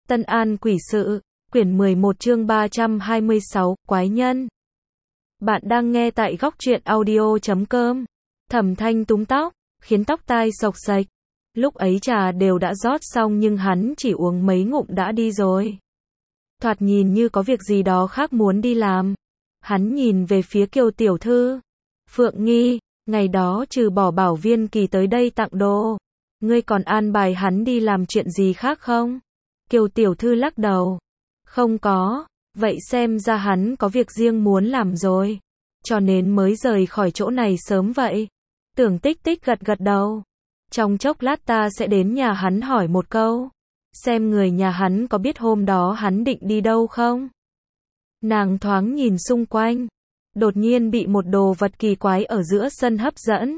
Tân An Quỷ Sự, quyển 11 chương 326, Quái Nhân. Bạn đang nghe tại góc truyện audio.com. Thẩm Thanh túm tóc, khiến tóc tai xộc xệch. Lúc ấy trà đều đã rót xong nhưng hắn chỉ uống mấy ngụm đã đi rồi. Thoạt nhìn như có việc gì đó khác muốn đi làm. Hắn nhìn về phía Kiều tiểu thư. Phượng Nghi, ngày đó trừ bỏ Bảo Viên Kỳ tới đây tặng đồ, ngươi còn an bài hắn đi làm chuyện gì khác không? Kiều tiểu thư lắc đầu. Không có, vậy xem ra hắn có việc riêng muốn làm rồi. Cho nên mới rời khỏi chỗ này sớm vậy. Tưởng Tích Tích gật gật đầu. Trong chốc lát ta sẽ đến nhà hắn hỏi một câu. Xem người nhà hắn có biết hôm đó hắn định đi đâu không? Nàng thoáng nhìn xung quanh. Đột nhiên bị một đồ vật kỳ quái ở giữa sân hấp dẫn.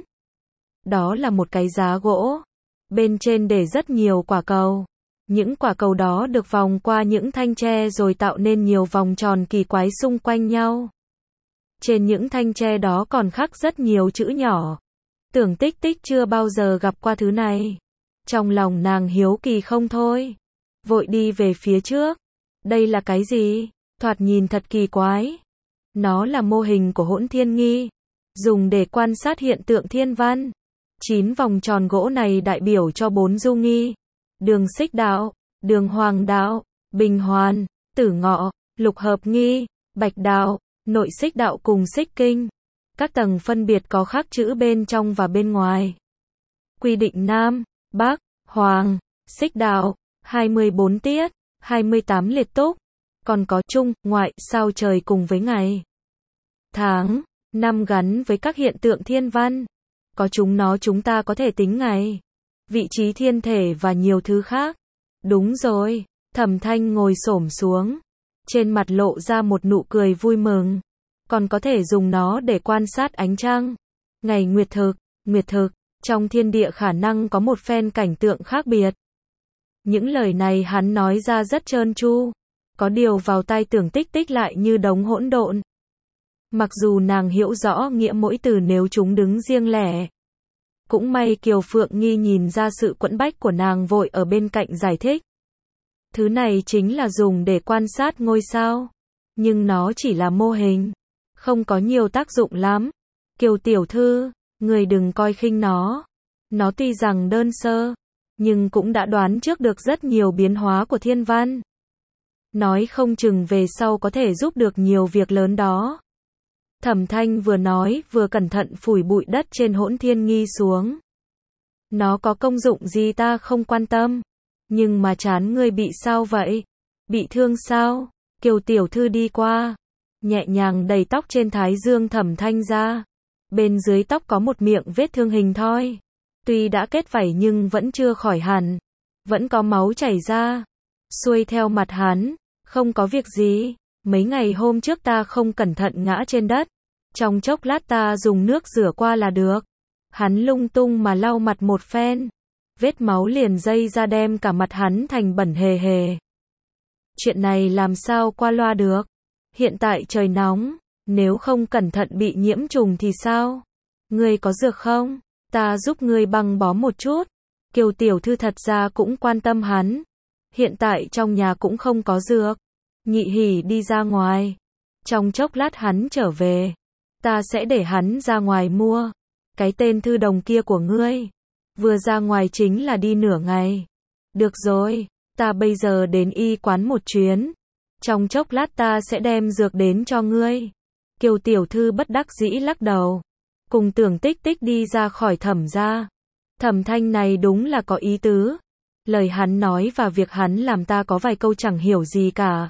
Đó là một cái giá gỗ. Bên trên để rất nhiều quả cầu. Những quả cầu đó được vòng qua những thanh tre rồi tạo nên nhiều vòng tròn kỳ quái xung quanh nhau. Trên những thanh tre đó còn khắc rất nhiều chữ nhỏ. Tưởng Tích Tích chưa bao giờ gặp qua thứ này. Trong lòng nàng hiếu kỳ không thôi. Vội đi về phía trước. Đây là cái gì? Thoạt nhìn thật kỳ quái. Nó là mô hình của Hỗn Thiên Nghi. Dùng để quan sát hiện tượng thiên văn. 9 vòng tròn gỗ này đại biểu cho 4 du nghi. Đường Xích Đạo, Đường Hoàng Đạo, Bình Hoàn, Tử Ngọ, Lục Hợp Nghi, Bạch Đạo, Nội Xích Đạo cùng Xích Kinh. Các tầng phân biệt có khắc chữ bên trong và bên ngoài. Quy định Nam, Bắc, Hoàng, Xích Đạo, 24 tiết, 28 liệt túc. Còn có Trung, Ngoại, sao trời cùng với ngày, tháng, năm gắn với các hiện tượng thiên văn. Có chúng nó chúng ta có thể tính ngày, vị trí thiên thể và nhiều thứ khác. Đúng rồi, Thẩm Thanh ngồi xổm xuống. Trên mặt lộ ra một nụ cười vui mừng. Còn có thể dùng nó để quan sát ánh trăng. Ngày nguyệt thực, trong thiên địa khả năng có một phen cảnh tượng khác biệt. Những lời này hắn nói ra rất trơn tru. Có điều vào tai Tưởng Tích Tích lại như đống hỗn độn. Mặc dù nàng hiểu rõ nghĩa mỗi từ nếu chúng đứng riêng lẻ. Cũng may Kiều Phượng Nghi nhìn ra sự quẫn bách của nàng vội ở bên cạnh giải thích. Thứ này chính là dùng để quan sát ngôi sao. Nhưng nó chỉ là mô hình. Không có nhiều tác dụng lắm. Kiều tiểu thư, người đừng coi khinh nó. Nó tuy rằng đơn sơ, nhưng cũng đã đoán trước được rất nhiều biến hóa của thiên văn. Nói không chừng về sau có thể giúp được nhiều việc lớn đó. Thẩm Thanh vừa nói vừa cẩn thận phủi bụi đất trên Hỗn Thiên Nghi xuống. Nó có công dụng gì ta không quan tâm. Nhưng mà trán ngươi bị sao vậy? Bị thương sao? Kiều tiểu thư đi qua. Nhẹ nhàng đẩy tóc trên thái dương Thẩm Thanh ra. Bên dưới tóc có một miệng vết thương hình thoi. Tuy đã kết vảy nhưng vẫn chưa khỏi hẳn. Vẫn có máu chảy ra. Xuôi theo mặt hắn. Không có việc gì. Mấy ngày hôm trước ta không cẩn thận ngã trên đất. Trong chốc lát ta dùng nước rửa qua là được. Hắn lung tung mà lau mặt một phen. Vết máu liền dây ra đem cả mặt hắn thành bẩn hề hề. Chuyện này làm sao qua loa được. Hiện tại trời nóng. Nếu không cẩn thận bị nhiễm trùng thì sao? Ngươi có dược không? Ta giúp ngươi băng bó một chút. Kiều tiểu thư thật ra cũng quan tâm hắn. Hiện tại trong nhà cũng không có dược. Nhị Hỉ đi ra ngoài. Trong chốc lát hắn trở về. Ta sẽ để hắn ra ngoài mua. Cái tên Thư Đồng kia của ngươi. Vừa ra ngoài chính là đi nửa ngày. Được rồi, ta bây giờ đến y quán một chuyến. Trong chốc lát ta sẽ đem dược đến cho ngươi. Kiều tiểu thư bất đắc dĩ lắc đầu. Cùng Tưởng Tích Tích đi ra khỏi Thẩm gia. Thẩm Thanh này đúng là có ý tứ. Lời hắn nói và việc hắn làm ta có vài câu chẳng hiểu gì cả.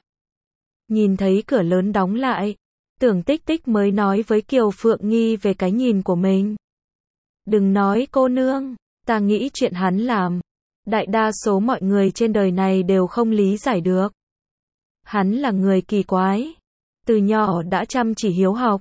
Nhìn thấy cửa lớn đóng lại. Tưởng Tích Tích mới nói với Kiều Phượng Nghi về cái nhìn của mình. Đừng nói cô nương. Ta nghĩ chuyện hắn làm. Đại đa số mọi người trên đời này đều không lý giải được. Hắn là người kỳ quái. Từ nhỏ đã chăm chỉ hiếu học.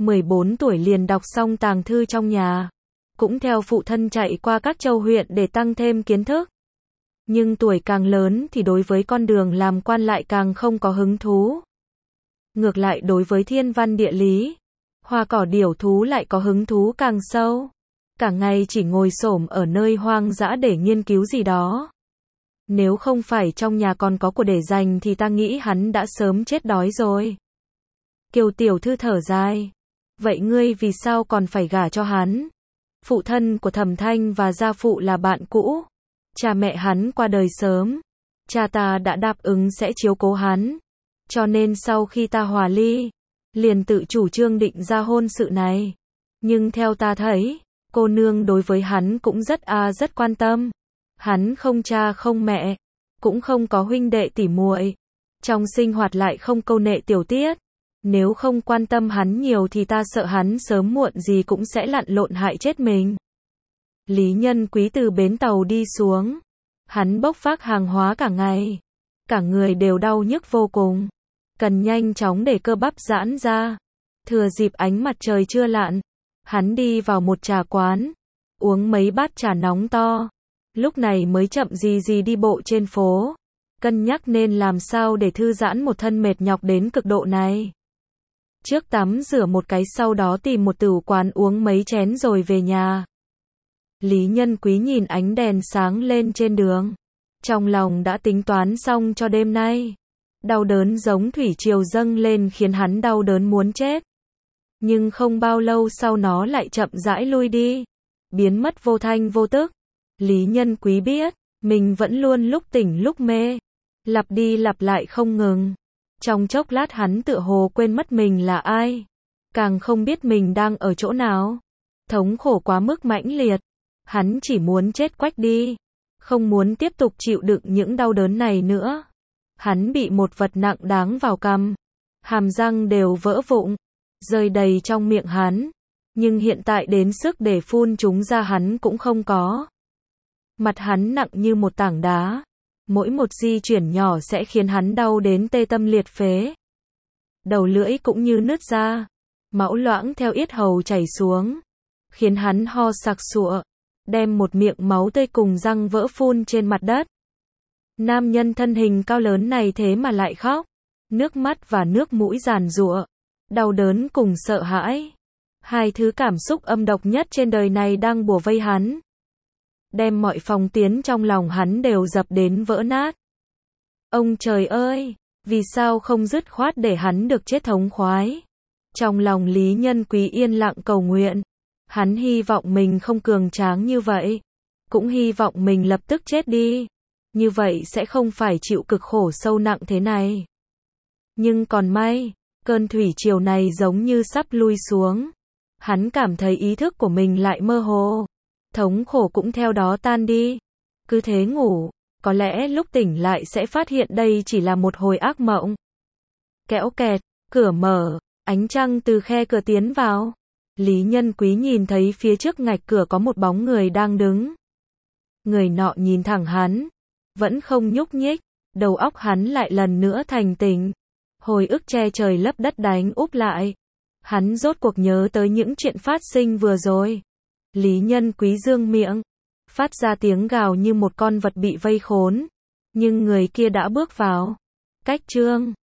14 tuổi liền đọc xong tàng thư trong nhà. Cũng theo phụ thân chạy qua các châu huyện để tăng thêm kiến thức. Nhưng tuổi càng lớn thì đối với con đường làm quan lại càng không có hứng thú. Ngược lại đối với thiên văn địa lý, hoa cỏ điểu thú lại có hứng thú càng sâu. Cả ngày chỉ ngồi xổm ở nơi hoang dã để nghiên cứu gì đó. Nếu không phải trong nhà còn có của để dành thì ta nghĩ hắn đã sớm chết đói rồi. Kiều tiểu thư thở dài. Vậy ngươi vì sao còn phải gả cho hắn? Phụ thân của Thẩm Thanh và gia phụ là bạn cũ. Cha mẹ hắn qua đời sớm. Cha ta đã đáp ứng sẽ chiếu cố hắn. Cho nên sau khi ta hòa ly, liền tự chủ trương định ra hôn sự này. Nhưng theo ta thấy, cô nương đối với hắn cũng rất quan tâm. Hắn không cha không mẹ, cũng không có huynh đệ tỉ muội. Trong sinh hoạt lại không câu nệ tiểu tiết. Nếu không quan tâm hắn nhiều thì ta sợ hắn sớm muộn gì cũng sẽ lặn lộn hại chết mình. Lý Nhân Quý từ bến tàu đi xuống. Hắn bốc vác hàng hóa cả ngày. Cả người đều đau nhức vô cùng. Cần nhanh chóng để cơ bắp giãn ra. Thừa dịp ánh mặt trời chưa lặn, hắn đi vào một trà quán, uống mấy bát trà nóng to. Lúc này mới chậm gì đi bộ trên phố. Cân nhắc nên làm sao để thư giãn một thân mệt nhọc đến cực độ này. Trước tắm rửa một cái sau đó tìm một tử quán uống mấy chén rồi về nhà. Lý Nhân Quý nhìn ánh đèn sáng lên trên đường. Trong lòng đã tính toán xong cho đêm nay. Đau đớn giống thủy triều dâng lên khiến hắn đau đớn muốn chết. Nhưng không bao lâu sau nó lại chậm rãi lui đi. Biến mất vô thanh vô tức. Lý Nhân Quý biết, mình vẫn luôn lúc tỉnh lúc mê. Lặp đi lặp lại không ngừng. Trong chốc lát hắn tựa hồ quên mất mình là ai. Càng không biết mình đang ở chỗ nào. Thống khổ quá mức mãnh liệt. Hắn chỉ muốn chết quách đi. Không muốn tiếp tục chịu đựng những đau đớn này nữa. Hắn bị một vật nặng đáng vào cằm. Hàm răng đều vỡ vụn. Rơi đầy trong miệng hắn. Nhưng hiện tại đến sức để phun chúng ra hắn cũng không có. Mặt hắn nặng như một tảng đá. Mỗi một di chuyển nhỏ sẽ khiến hắn đau đến tê tâm liệt phế. Đầu lưỡi cũng như nứt ra. Máu loãng theo yết hầu chảy xuống. Khiến hắn ho sặc sụa. Đem một miệng máu tươi cùng răng vỡ phun trên mặt đất. Nam nhân thân hình cao lớn này thế mà lại khóc. Nước mắt và nước mũi giàn giụa. Đau đớn cùng sợ hãi. Hai thứ cảm xúc âm độc nhất trên đời này đang bủa vây hắn. Đem mọi phong tiến trong lòng hắn đều dập đến vỡ nát. Ông trời ơi, vì sao không dứt khoát để hắn được chết thống khoái? Trong lòng Lý Nhân Quý yên lặng cầu nguyện. Hắn hy vọng mình không cường tráng như vậy. Cũng hy vọng mình lập tức chết đi. Như vậy sẽ không phải chịu cực khổ sâu nặng thế này. Nhưng còn may, cơn thủy triều này giống như sắp lui xuống. Hắn cảm thấy ý thức của mình lại mơ hồ. Thống khổ cũng theo đó tan đi. Cứ thế ngủ, có lẽ lúc tỉnh lại sẽ phát hiện đây chỉ là một hồi ác mộng. Kéo kẹt, cửa mở, ánh trăng từ khe cửa tiến vào. Lý Nhân Quý nhìn thấy phía trước ngạch cửa có một bóng người đang đứng. Người nọ nhìn thẳng hắn, vẫn không nhúc nhích, đầu óc hắn lại lần nữa thành tỉnh. Hồi ức che trời lấp đất đánh úp lại. Hắn rốt cuộc nhớ tới những chuyện phát sinh vừa rồi. Lý Nhân Quý dương miệng, phát ra tiếng gào như một con vật bị vây khốn. Nhưng người kia đã bước vào. Cách chương